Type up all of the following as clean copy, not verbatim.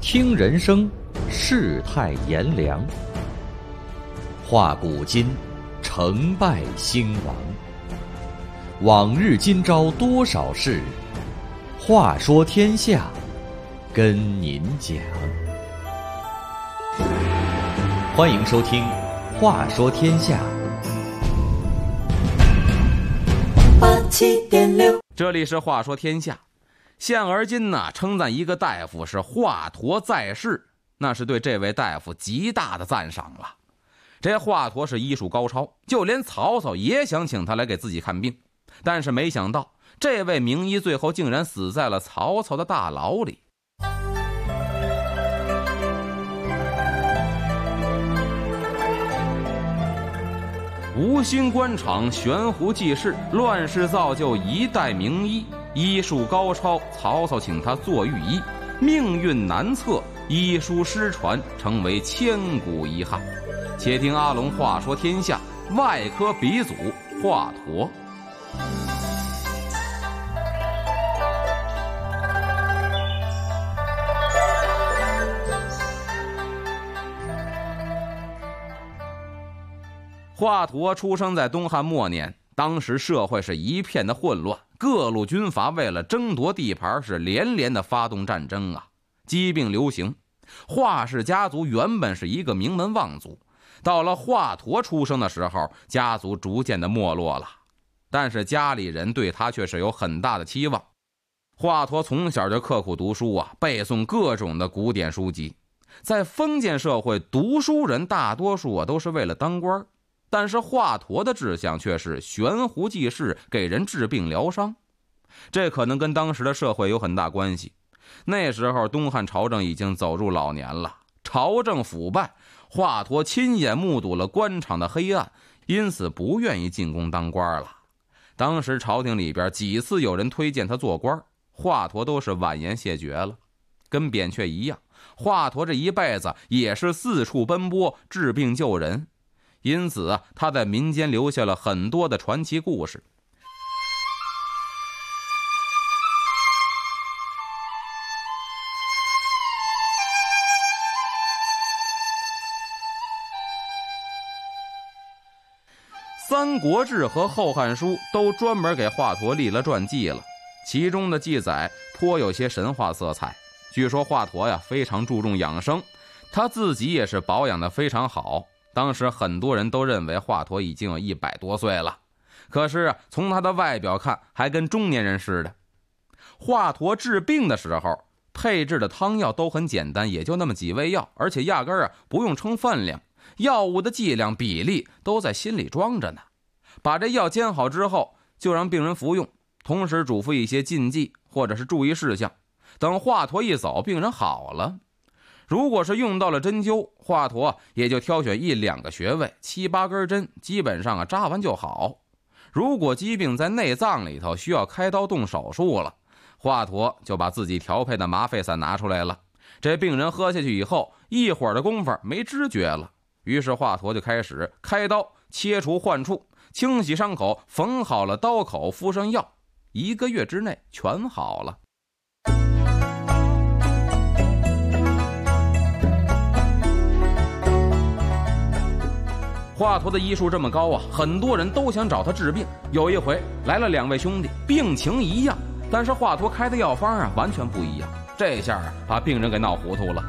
听人生，世态炎凉；话古今，成败兴亡。往日今朝多少事，话说天下，跟您讲。欢迎收听《话说天下》。 87.6， 这里是话说天下。现而今呢，称赞一个大夫是华佗在世，那是对这位大夫极大的赞赏了。这华佗是医术高超，就连曹操也想请他来给自己看病，但是没想到这位名医最后竟然死在了曹操的大牢里。吴兴官场，悬壶济世，乱世造就一代名医，医术高超，曹操请他做御医，命运难测，医书失传，成为千古遗憾。且听阿龙话说天下，外科鼻祖华佗。华佗出生在东汉末年，当时社会是一片的混乱，各路军阀为了争夺地盘是连连的发动战争啊，疾病流行。华氏家族原本是一个名门望族，到了华佗出生的时候，家族逐渐的没落了，但是家里人对他却是有很大的期望。华佗从小就刻苦读书啊，背诵各种的古典书籍。在封建社会，读书人大多数都是为了当官，但是华佗的志向却是悬壶济世，给人治病疗伤。这可能跟当时的社会有很大关系。那时候东汉朝政已经走入老年了，朝政腐败，华佗亲眼目睹了官场的黑暗，因此不愿意进宫当官了。当时朝廷里边几次有人推荐他做官，华佗都是婉言谢绝了。跟扁鹊一样，华佗这一辈子也是四处奔波，治病救人。因此他在民间留下了很多的传奇故事。三国志和后汉书都专门给华佗立了传记了，其中的记载颇有些神话色彩。据说华佗呀非常注重养生，他自己也是保养得非常好。当时很多人都认为华佗已经有100多岁了，可是从他的外表看还跟中年人似的。华佗治病的时候配制的汤药都很简单，也就那么几味药，而且压根不用称分量，药物的剂量比例都在心里装着呢。把这药煎好之后就让病人服用，同时嘱咐一些禁忌或者是注意事项。等华佗一走，病人好了。如果是用到了针灸，华佗也就挑选1-2个穴位，7、8根针，基本上扎完就好。如果疾病在内脏里头，需要开刀动手术了，华佗就把自己调配的麻沸散拿出来了。这病人喝下去以后，一会儿的功夫没知觉了，于是华佗就开始开刀切除患处，清洗伤口，缝好了刀口，敷上药，1个月之内全好了。华佗的医术这么高啊，很多人都想找他治病。有一回来了2位兄弟，病情一样，但是华佗开的药方完全不一样，这下把病人给闹糊涂了。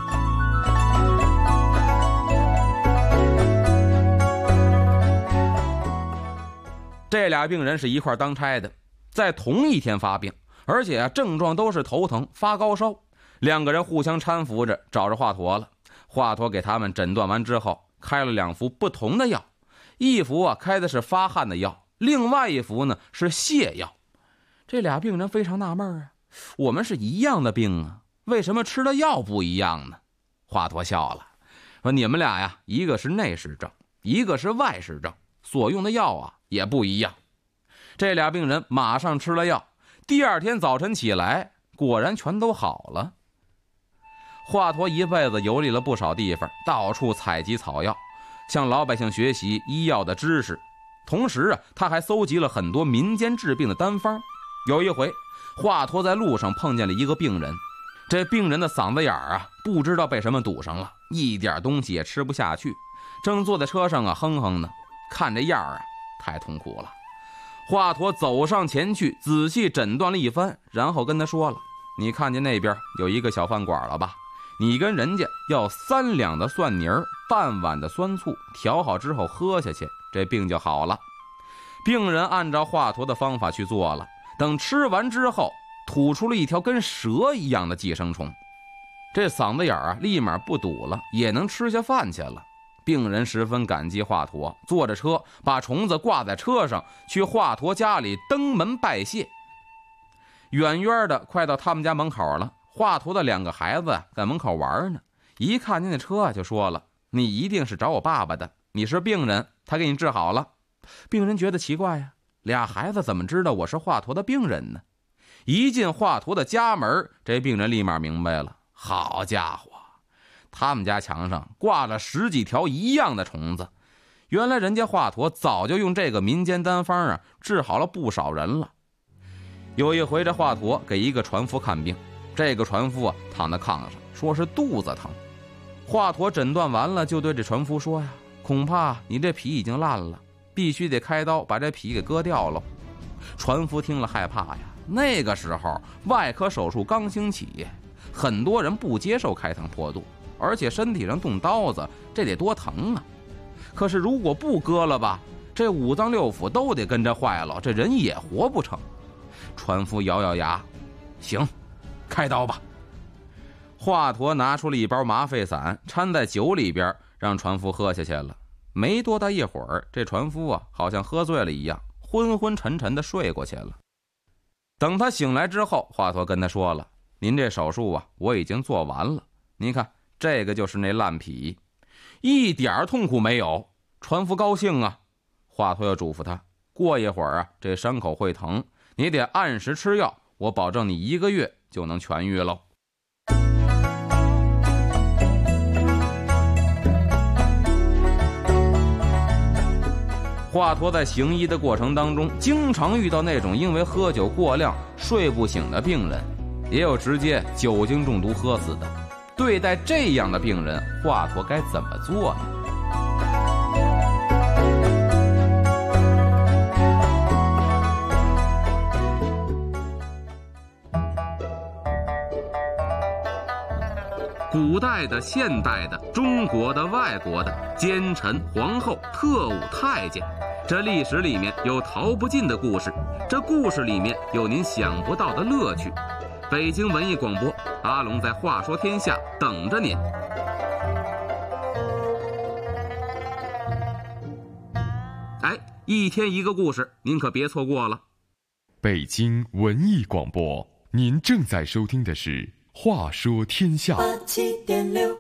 这俩病人是一块当差的，在同一天发病，而且症状都是头疼发高烧。2个人互相搀扶着找着华佗了。华佗给他们诊断完之后，开了2副不同的药，一副开的是发汗的药，另外一副呢是泻药。这俩病人非常纳闷啊，我们是一样的病啊，为什么吃的药不一样呢？华佗笑了，说你们俩呀，一个是内视症，一个是外视症，所用的药也不一样。这俩病人马上吃了药，第2天早晨起来，果然全都好了。华佗一辈子游历了不少地方，到处采集草药，向老百姓学习医药的知识。同时他还搜集了很多民间治病的单方。有一回，华佗在路上碰见了一个病人， 这病人的嗓子眼儿啊，不知道被什么堵上了，一点东西也吃不下去，正坐在车上啊哼哼呢，看这样啊太痛苦了。华佗走上前去，仔细诊断了一番，然后跟他说了：你看见那边有一个小饭馆了吧？你跟人家要3两的蒜泥儿，半碗的酸醋，调好之后喝下去，这病就好了。病人按照华佗的方法去做了，等吃完之后，吐出了一条跟蛇一样的寄生虫，这嗓子眼儿啊立马不堵了，也能吃下饭去了。病人十分感激华佗，坐着车把虫子挂在车上，去华佗家里登门拜谢。远远的快到他们家门口了，华佗的2个孩子在门口玩呢，一看见那车就说了：你一定是找我爸爸的，你是病人，他给你治好了。病人觉得奇怪呀，2孩子怎么知道我是华佗的病人呢？一进华佗的家门，这病人立马明白了，好家伙，他们家墙上挂了10几条一样的虫子，原来人家华佗早就用这个民间单方啊治好了不少人了。有一回这华佗给一个船夫看病，这个船夫啊躺在炕上，说是肚子疼。华佗诊断完了，就对这船夫说呀：恐怕你这脾已经烂了，必须得开刀把这脾给割掉了。船夫听了害怕呀，那个时候外科手术刚兴起，很多人不接受开膛破肚，而且身体上动刀子，这得多疼啊！可是如果不割了吧，这5脏6腑都得跟着坏了，这人也活不成。船夫咬咬牙，行，开刀吧。华佗拿出了一包麻沸散，掺在酒里边，让船夫喝下去了。没多大一会儿，这船夫啊好像喝醉了一样，昏昏沉沉的睡过去了。等他醒来之后，华佗跟他说了：您这手术啊我已经做完了，您看这个就是那烂脾，一点痛苦没有。船夫高兴啊。华佗又嘱咐他，过一会儿啊这伤口会疼，你得按时吃药，我保证你1个月就能痊愈喽。华佗在行医的过程当中，经常遇到那种因为喝酒过量睡不醒的病人，也有直接酒精中毒喝死的。对待这样的病人，华佗该怎么做呢？古代的、现代的、中国的、外国的，奸臣、皇后、特务、太监，这历史里面有逃不尽的故事，这故事里面有您想不到的乐趣。北京文艺广播，阿龙在话说天下等着您。哎，一天一个故事，您可别错过了。 北京文艺广播，您正在收听的是话说天下。 87.6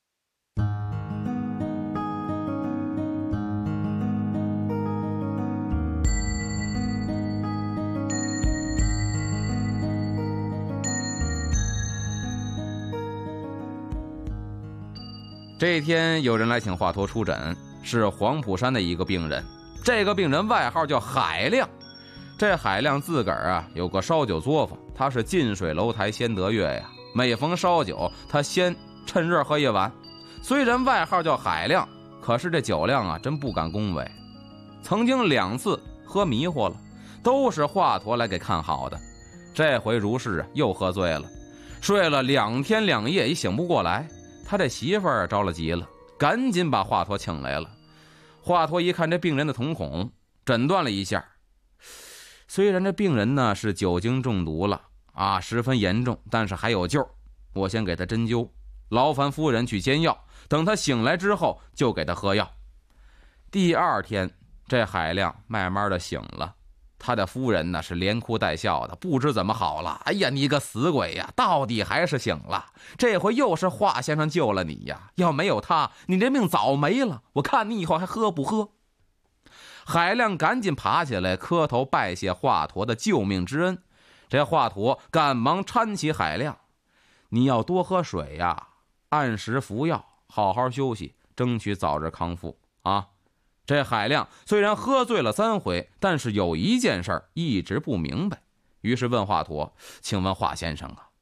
这一天有人来请华佗出诊，是黄浦山的一个病人。这个病人外号叫海亮。这海亮自个儿啊有个烧酒作坊，他是近水楼台先得月呀。每逢烧酒，他先趁热喝一碗。虽然外号叫海亮，可是这酒量啊真不敢恭维。曾经2次喝迷糊了，都是华佗来给看好的。这回如是啊，又喝醉了，睡了2天2夜也醒不过来。他这媳妇儿着了急了，赶紧把华佗请来了。华佗一看这病人的瞳孔，诊断了一下，虽然这病人呢是酒精中毒了啊，十分严重，但是还有救。我先给他针灸，劳烦夫人去煎药，等他醒来之后就给他喝药。第2天，这海亮慢慢的醒了，他的夫人呢是连哭带笑的，不知怎么好了。哎呀，你个死鬼呀，到底还是醒了，这回又是华先生救了你呀，要没有他，你这命早没了，我看你以后还喝不喝。海亮赶紧爬起来，磕头拜谢华佗的救命之恩。这华佗赶忙搀起海亮，你要多喝水呀，按时服药，好好休息，争取早日康复啊。这海亮虽然喝醉了3回，但是有一件事一直不明白，于是问华佗，请问华先生啊，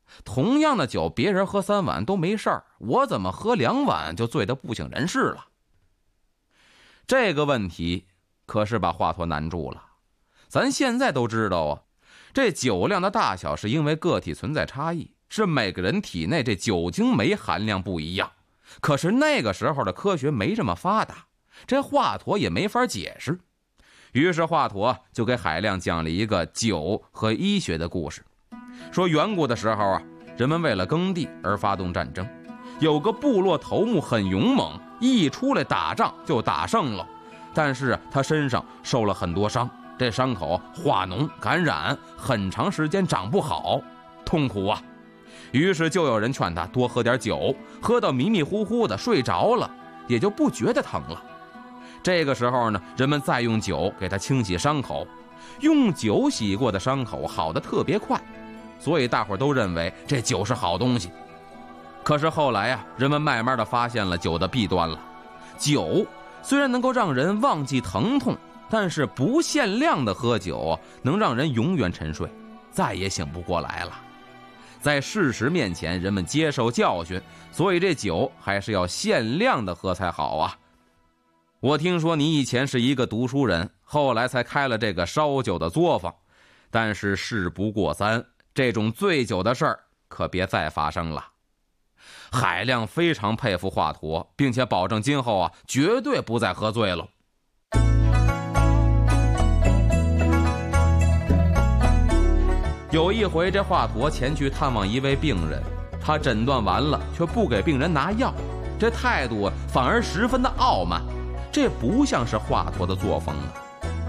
同样的酒，别人喝3碗都没事儿，我怎么喝2碗就醉得不省人事了？这个问题可是把华佗难住了。咱现在都知道啊，这酒量的大小是因为个体存在差异，是每个人体内这酒精酶含量不一样。可是那个时候的科学没这么发达，这华佗也没法解释。于是华佗就给海亮讲了一个酒和医学的故事，说远古的时候啊，人们为了耕地而发动战争，有个部落头目很勇猛，一出来打仗就打胜了，但是他身上受了很多伤，这伤口化脓感染，很长时间长不好，痛苦啊。于是就有人劝他多喝点酒，喝到迷迷糊糊的睡着了，也就不觉得疼了。这个时候呢，人们再用酒给他清洗伤口，用酒洗过的伤口好得特别快，所以大伙都认为这酒是好东西。可是后来啊，人们慢慢的发现了酒的弊端了。酒虽然能够让人忘记疼痛，但是不限量的喝酒能让人永远沉睡，再也醒不过来了。在事实面前，人们接受教训，所以这酒还是要限量的喝才好啊。我听说你以前是一个读书人，后来才开了这个烧酒的作坊，但是事不过三，这种醉酒的事儿可别再发生了。海亮非常佩服华佗，并且保证今后啊绝对不再喝醉了。有一回，这华佗前去探望一位病人，他诊断完了却不给病人拿药，这态度反而十分的傲慢，这不像是华佗的作风啊。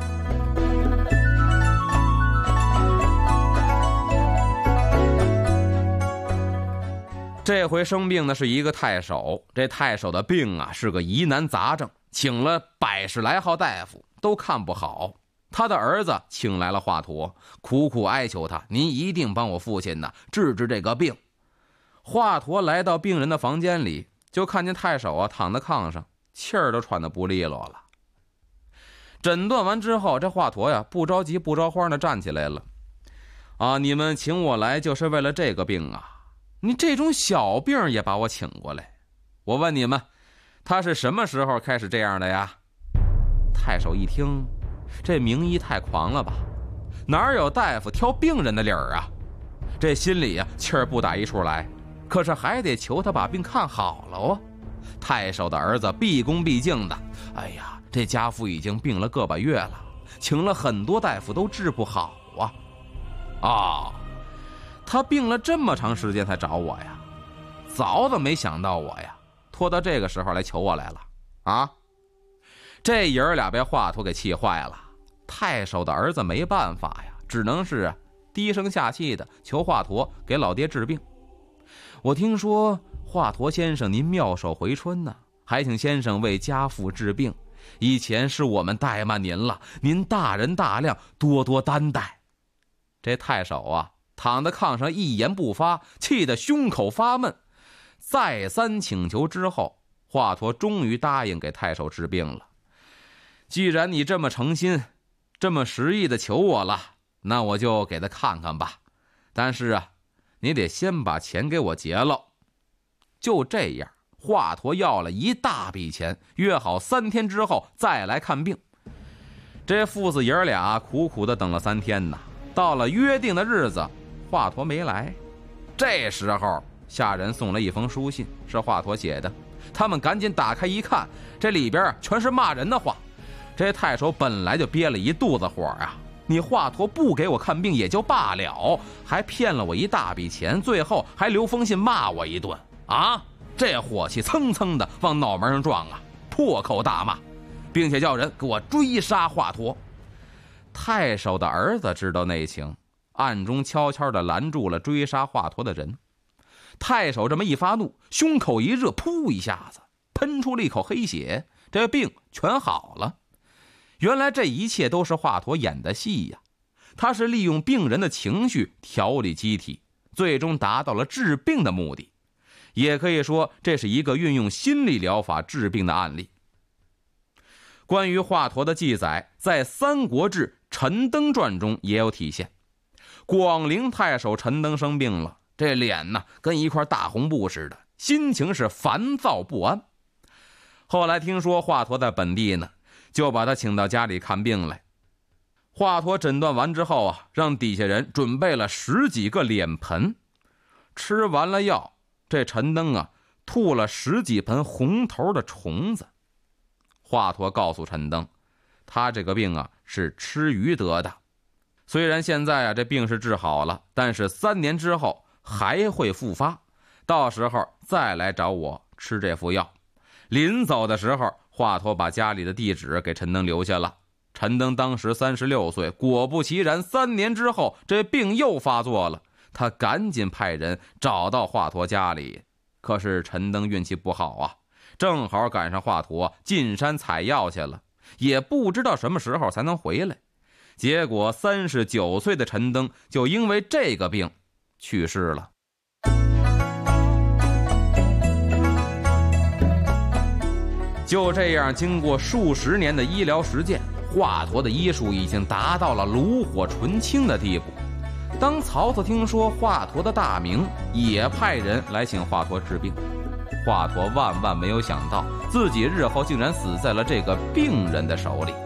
这回生病的是一个太守，这太守的病啊是个疑难杂症，请了100来号大夫都看不好。他的儿子请来了华佗，苦苦哀求他，您一定帮我父亲呢治治这个病。华佗来到病人的房间里，就看见太守啊躺在炕上，气儿都喘得不利落了。诊断完之后，这华佗呀不着急不着慌的站起来了。啊，你们请我来就是为了这个病啊，你这种小病也把我请过来，我问你们，他是什么时候开始这样的呀？太守一听，这名医太狂了吧，哪有大夫挑病人的理儿啊？这心里气儿不打一处来，可是还得求他把病看好了啊。太守的儿子毕恭毕敬的，哎呀，这家父已经病了个把月了，请了很多大夫都治不好啊。他病了这么长时间才找我呀，早怎么没想到我呀，拖到这个时候来求我来了啊。这爷儿俩被华佗给气坏了，太守的儿子没办法呀，只能是低声下气的求华佗给老爹治病。我听说华佗先生您妙手回春呢，还请先生为家父治病，以前是我们怠慢您了，您大人大量，多多担待。这太守啊躺在炕上一言不发，气得胸口发闷。再三请求之后，华佗终于答应给太守治病了。既然你这么诚心，这么实意的求我了，那我就给他看看吧。但是啊，你得先把钱给我结了。就这样，华佗要了一大笔钱，约好3天之后再来看病。这父子爷俩苦苦的等了3天呢，到了约定的日子，华佗没来。这时候下人送了一封书信，是华佗写的。他们赶紧打开一看，这里边全是骂人的话。这太守本来就憋了一肚子火啊，你华佗不给我看病也就罢了，还骗了我一大笔钱，最后还留封信骂我一顿啊！这火气蹭蹭的往脑门上撞啊，破口大骂，并且叫人给我追杀华佗。太守的儿子知道内情，暗中悄悄地拦住了追杀华佗的人。太守这么一发怒，胸口一热，噗一下子喷出了一口黑血，这病全好了。原来这一切都是华佗演的戏呀，他是利用病人的情绪调理机体，最终达到了治病的目的。也可以说这是一个运用心理疗法治病的案例。关于华佗的记载，在《三国志·陈登传》中也有体现。广陵太守陈登生病了， 这脸呢跟一块大红布似的，心情是烦躁不安。后来听说华佗在本地呢，就把他请到家里看病来。华佗诊断完之后啊，让底下人准备了10几个脸盆。吃完了药，这陈登啊吐了10几盆红头的虫子。华佗告诉陈登，他这个病啊是吃鱼得的，虽然现在啊这病是治好了，但是3年之后还会复发，到时候再来找我吃这副药。临走的时候，华佗把家里的地址给陈登留下了。陈登当时36岁，果不其然，3年之后这病又发作了。他赶紧派人找到华佗家里，可是陈登运气不好啊，正好赶上华佗进山采药去了，也不知道什么时候才能回来。结果39岁的陈登就因为这个病去世了。就这样，经过数十年的医疗实践，华佗的医术已经达到了炉火纯青的地步。当曹操听说华佗的大名，也派人来请华佗治病。华佗万万没有想到，自己日后竟然死在了这个病人的手里。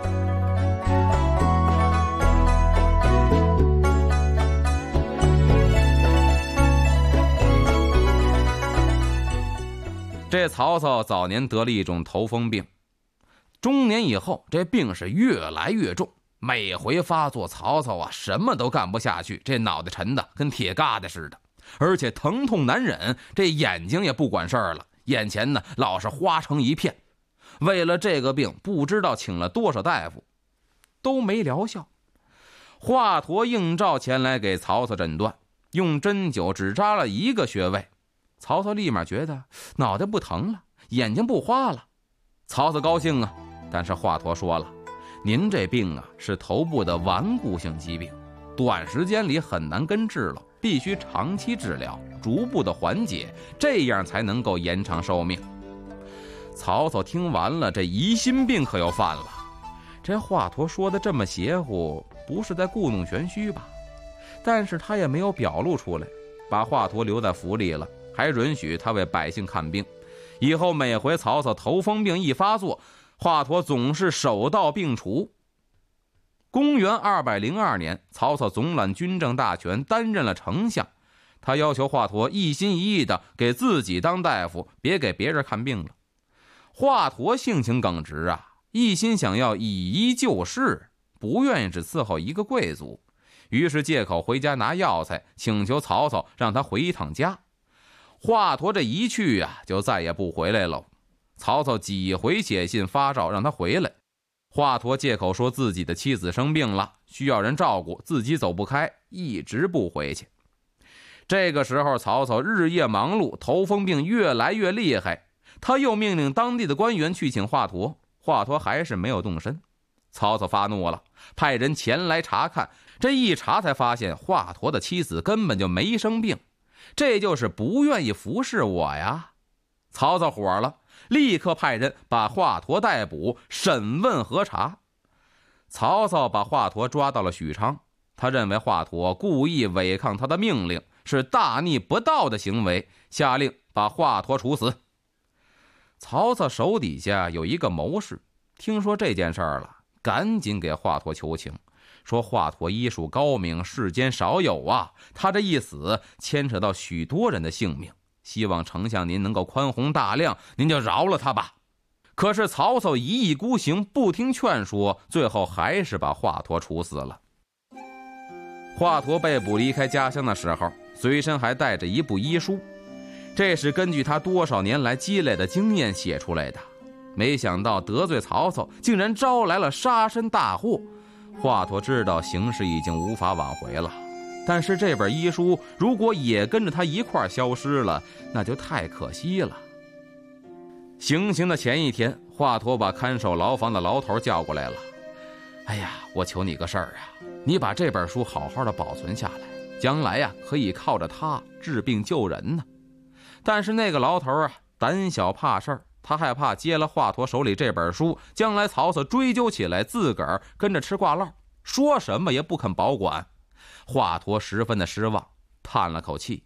这曹操早年得了一种头风病，中年以后这病是越来越重，每回发作，曹操啊什么都干不下去，这脑袋沉的跟铁疙瘩似的，而且疼痛难忍，这眼睛也不管事儿了，眼前呢老是花成一片。为了这个病，不知道请了多少大夫都没疗效。华佗应召前来给曹操诊断，用针灸只扎了1个穴位，曹操立马觉得脑袋不疼了，眼睛不花了。曹操高兴啊，但是华佗说了，您这病啊是头部的顽固性疾病，短时间里很难根治了，必须长期治疗，逐步的缓解，这样才能够延长寿命。曹操听完了，这疑心病可又犯了。这华佗说的这么邪乎，不是在故弄玄虚吧？但是他也没有表露出来，把华佗留在府里了，还允许他为百姓看病。以后每回曹操头风病一发作，华佗总是手到病除。公元202年，曹操总揽军政大权，担任了丞相。他要求华佗一心一意的给自己当大夫，别给别人看病了。华佗性情耿直啊，一心想要以一就事，不愿意只伺候一个贵族，于是借口回家拿药材，请求曹操让他回一趟家。华佗这一去啊，就再也不回来了。曹操几回写信发诏让他回来，华佗借口说自己的妻子生病了，需要人照顾，自己走不开，一直不回去。这个时候曹操日夜忙碌，头风病越来越厉害，他又命令当地的官员去请华佗，华佗还是没有动身。曹操发怒了，派人前来查看，这一查才发现华佗的妻子根本就没生病，这就是不愿意服侍我呀。曹操火了，立刻派人把华佗逮捕，审问核查。曹操把华佗抓到了许昌，他认为华佗故意违抗他的命令，是大逆不道的行为，下令把华佗处死。曹操手底下有一个谋士，听说这件事儿了，赶紧给华佗求情，说华佗医术高明，世间少有啊，他这一死牵扯到许多人的性命，希望丞相您能够宽宏大量，您就饶了他吧。可是曹操一意孤行，不听劝说，最后还是把华佗处死了。华佗被捕离开家乡的时候，随身还带着一部医书，这是根据他多少年来积累的经验写出来的。没想到得罪曹操，竟然招来了杀身大祸。华佗知道形势已经无法挽回了，但是这本医书如果也跟着他一块消失了，那就太可惜了。行刑的前一天，华佗把看守牢房的牢头叫过来了。哎呀，我求你个事儿啊，你把这本书好好的保存下来，将来呀可以靠着它治病救人呢。但是那个牢头啊胆小怕事儿，他害怕接了华佗手里这本书，将来曹操追究起来，自个儿跟着吃挂烙，说什么也不肯保管。华佗十分的失望，叹了口气，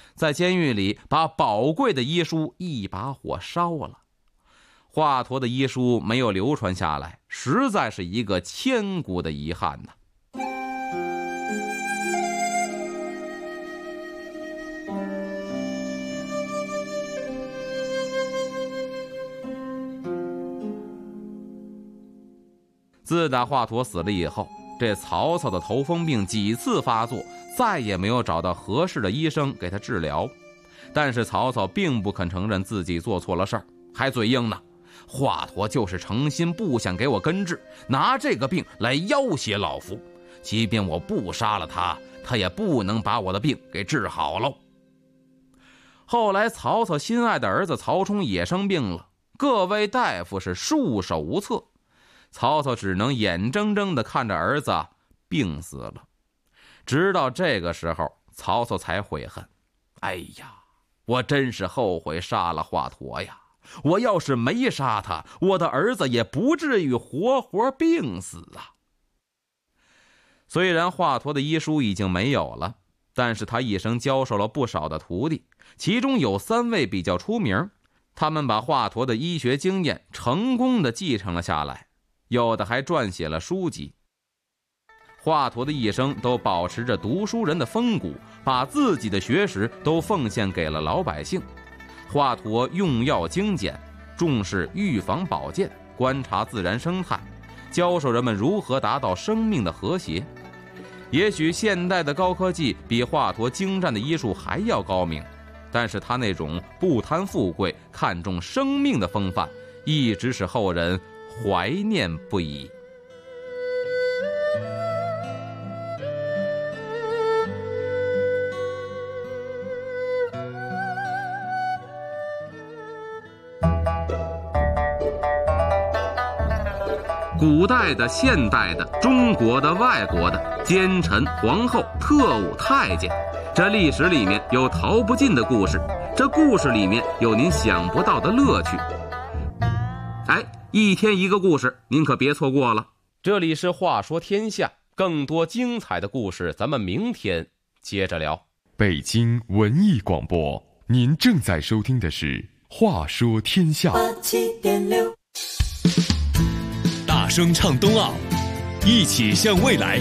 在监狱里把宝贵的医书一把火烧了。华佗的医书没有流传下来，实在是一个千古的遗憾呐。自打华佗死了以后，这曹操的头风病几次发作，再也没有找到合适的医生给他治疗。但是曹操并不肯承认自己做错了事儿，还嘴硬呢。华佗就是诚心不想给我根治，拿这个病来要挟老夫。即便我不杀了他，他也不能把我的病给治好喽。后来曹操心爱的儿子曹冲也生病了，各位大夫是束手无策。曹操只能眼睁睁地看着儿子病死了。直到这个时候，曹操才悔恨，哎呀，我真是后悔杀了华佗呀！我要是没杀他，我的儿子也不至于活活病死啊。虽然华佗的医书已经没有了，但是他一生教授了不少的徒弟，其中有3位比较出名，他们把华佗的医学经验成功地继承了下来，有的还撰写了书籍。华佗的一生都保持着读书人的风骨，把自己的学识都奉献给了老百姓。华佗用药精简，重视预防保健，观察自然生态，教授人们如何达到生命的和谐。也许现代的高科技比华佗精湛的医术还要高明，但是他那种不贪富贵、看重生命的风范，一直使后人怀念不已。古代的、现代的、中国的、外国的，奸臣、皇后、特务、太监，这历史里面有逃不尽的故事，这故事里面有您想不到的乐趣。哎，一天一个故事，您可别错过了。这里是话说天下，更多精彩的故事咱们明天接着聊。 北京文艺广播，您正在收听的是话说天下。 87.6，大声唱冬奥，一起向未来。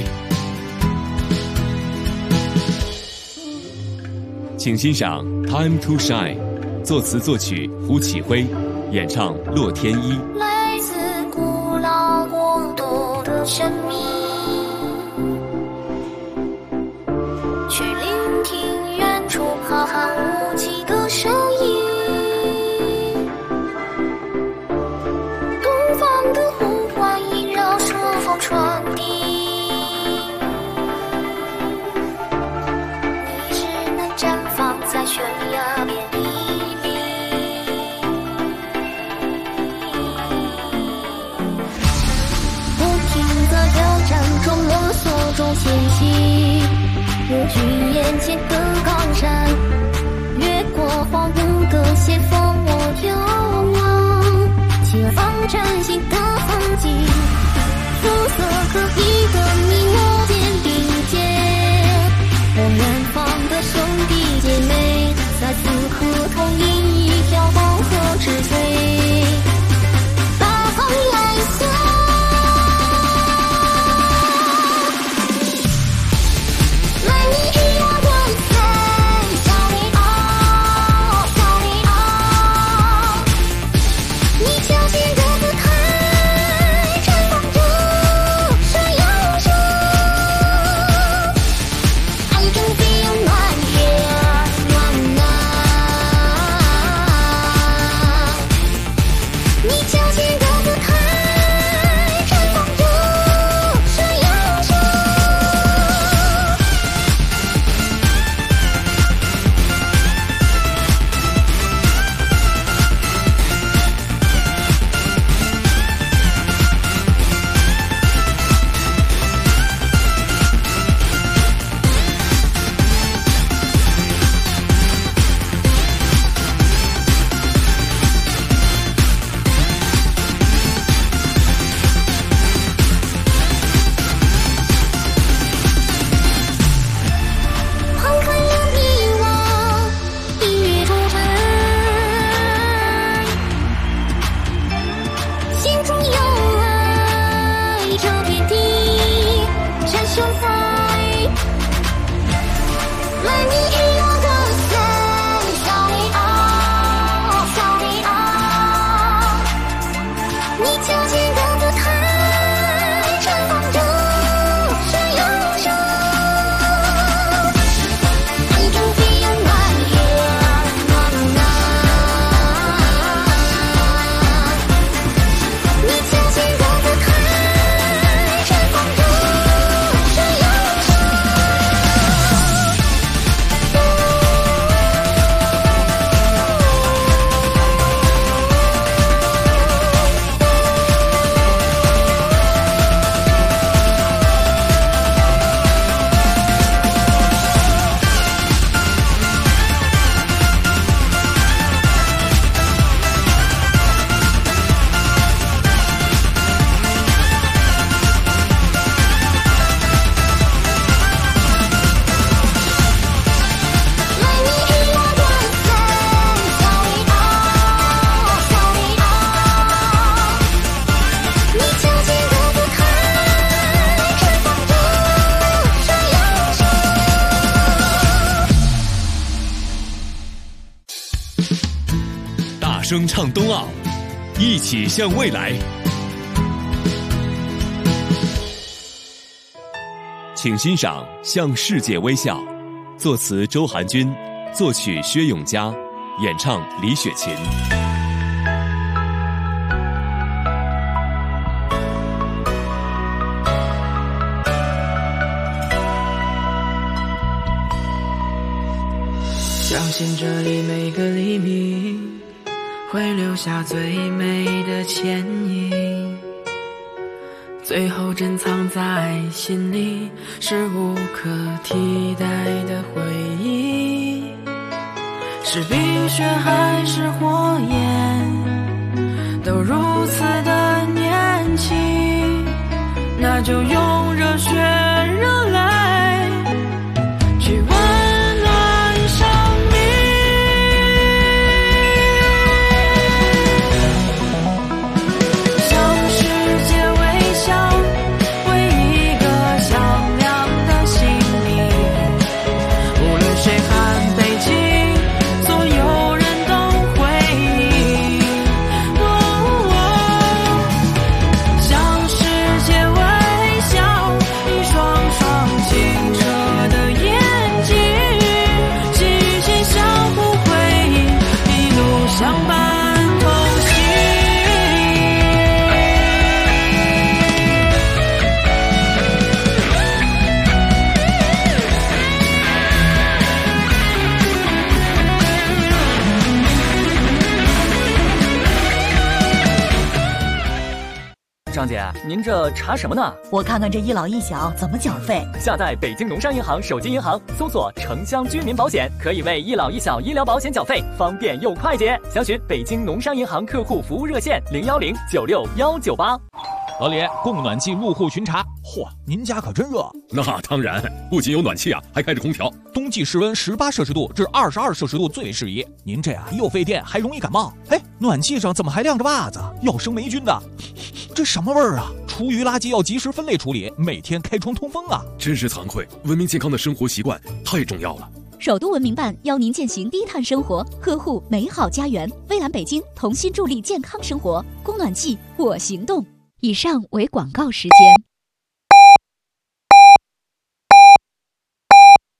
请欣赏《Time to Shine》，作词作曲胡启辉，演唱洛天依。 来自古老国度的神秘，去聆听远处浩瀚无际的声音。东方的呼唤萦绕着风传递，你只能绽放在悬崖边黎明。不停的挑战中摸索中前行，无惧眼前的高山，越过荒芜的斜峰，我眺望前方崭新的风景。肤色各异的你我肩并肩，我远方的兄弟姐妹，在此刻同饮一条黄河之水，大航来下。来你与我观赛，小你傲，小你傲，你矫健的姿态， 声唱冬奥，一起向未来。请欣赏《向世界微笑》，作词周寒君，作曲薛永嘉，演唱李雪琴。 相信这里每个黎明会留下最美的倩影，最后珍藏在心里，是无可替代的回忆。是冰雪还是火焰，都如此的年轻，那就用热血热泪去温暖生命。向世界微笑，为一个响亮的心灵，无论谁喊北京，所有人都回应。向世界微笑，一双双清澈的眼睛，记忆间相互回应，一路相伴同行。 张姐，您这查什么呢？ 我看看这一老一小怎么缴费。 下载北京农商银行手机银行，搜索城乡居民保险，可以为一老一小医疗保险缴费，方便又快捷。详询北京农商银行客户服务热线010961198。 老李，供暖气入户巡查。嚯，您家可真热。 那当然，不仅有暖气啊，还开着空调。 冬季室温18摄氏度至22摄氏度最适宜。您这又费电，还容易感冒。哎，暖气上怎么还晾着袜子？要生霉菌的。这什么味儿啊？厨余垃圾要及时分类处理，每天开窗通风啊。 真是惭愧，文明健康的生活习惯太重要了。 首都文明办邀您践行低碳生活，呵护美好家园。蔚蓝北京同心助力健康生活，供暖气我行动。以上为广告时间。